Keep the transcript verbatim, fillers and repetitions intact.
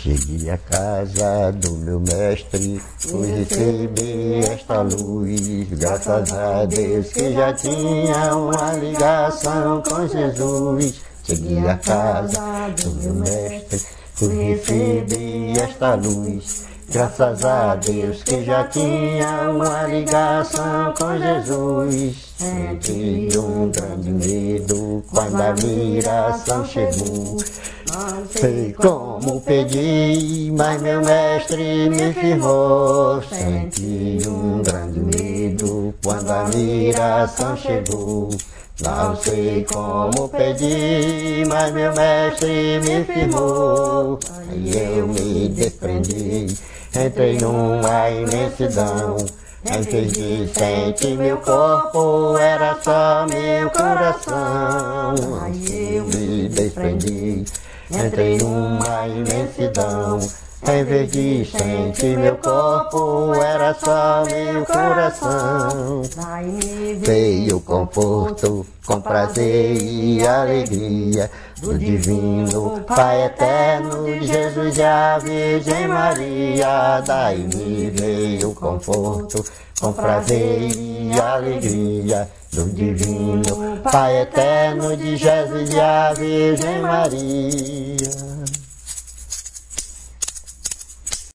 Cheguei à casa do meu mestre, fui receber esta luz. Graças a Deus que já tinha uma ligação com Jesus. Cheguei à casa do meu mestre, fui receber esta luz. Graças a Deus que já tinha uma ligação com Jesus. Senti um grande medo quando a miração chegou. Não sei como pedi, mas meu mestre me firmou. Senti um grande medo quando a miração chegou. Não sei como pedi, mas meu mestre me firmou. Aí eu me desprendi, entrei numa imensidão. Em vez de sentir meu corpo, era só meu coração. Aí eu me desprendi, entrei numa imensidão. Em vez de sentir meu corpo, era só meu coração. Veio conforto, com prazer e alegria do divino Pai eterno, de Jesus e a Virgem Maria. Daí me veio conforto, com prazer e alegria do divino Pai eterno, de Jesus e a Virgem Maria.